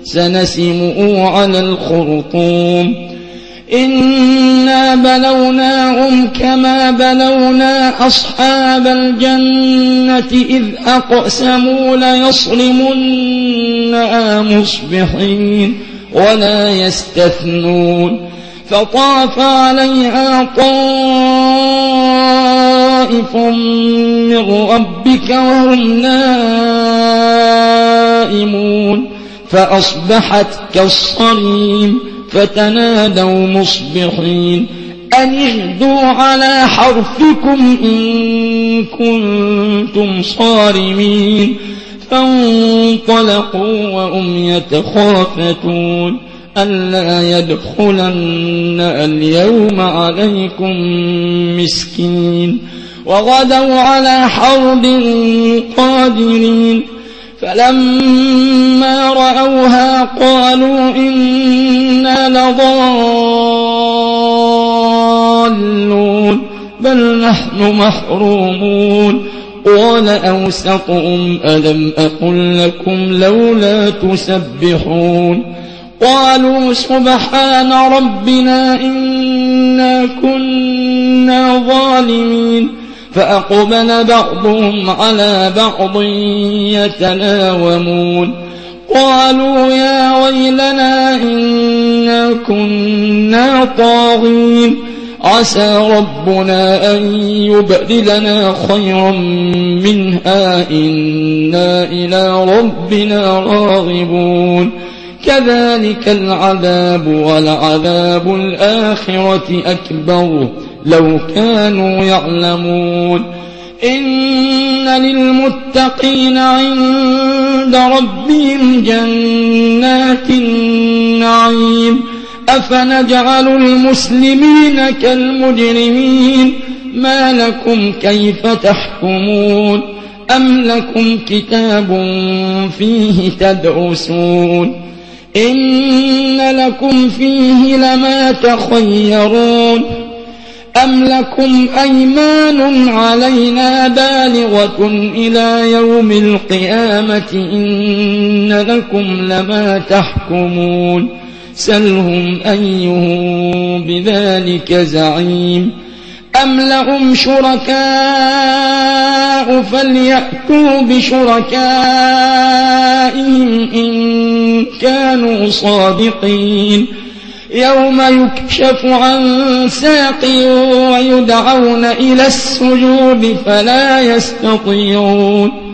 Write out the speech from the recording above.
سنسمه على الخرطوم إنا بلوناهم كما بلونا أصحاب الجنة إذ أقسموا ليصرمنها مصبحين ولا يستثنون فطاف عليها طائف من ربك وهم نائمون فأصبحت كالصريم فتنادوا مصبحين أن اغدوا على حرثكم إن كنتم صارمين فانطلقوا وهم يتخافتون ألا يدخلن اليوم عليكم مسكين وغدوا على حرد قادرين فلما رأوها قالوا إنا لضالون بل نحن محرومون قال أوسطهم ألم أقل لكم لولا تسبحون قالوا سبحان ربنا إنا كنا ظالمين فأقبل بعضهم على بعض يتلاومون قالوا يا ويلنا إنا كنا طاغين عسى ربنا أن يبدلنا خيرا منها إنا إلى ربنا راغبون كذلك العذاب ولعذاب الآخرة أكبر لو كانوا يعلمون إن للمتقين عند ربهم جنات النعيم أفنجعل المسلمين كالمجرمين ما لكم كيف تحكمون أم لكم كتاب فيه تدرسون إن لكم فيه لما تخيرون أم لكم أيمان علينا بالغة إلى يوم القيامة إن لكم لما تحكمون سلهم أيهم بذلك زعيم أم لهم شركاء فليأتوا بشركائهم إن كانوا صادقين يوم يكشف عن ساق ويدعون إلى السجود فلا يستطيعون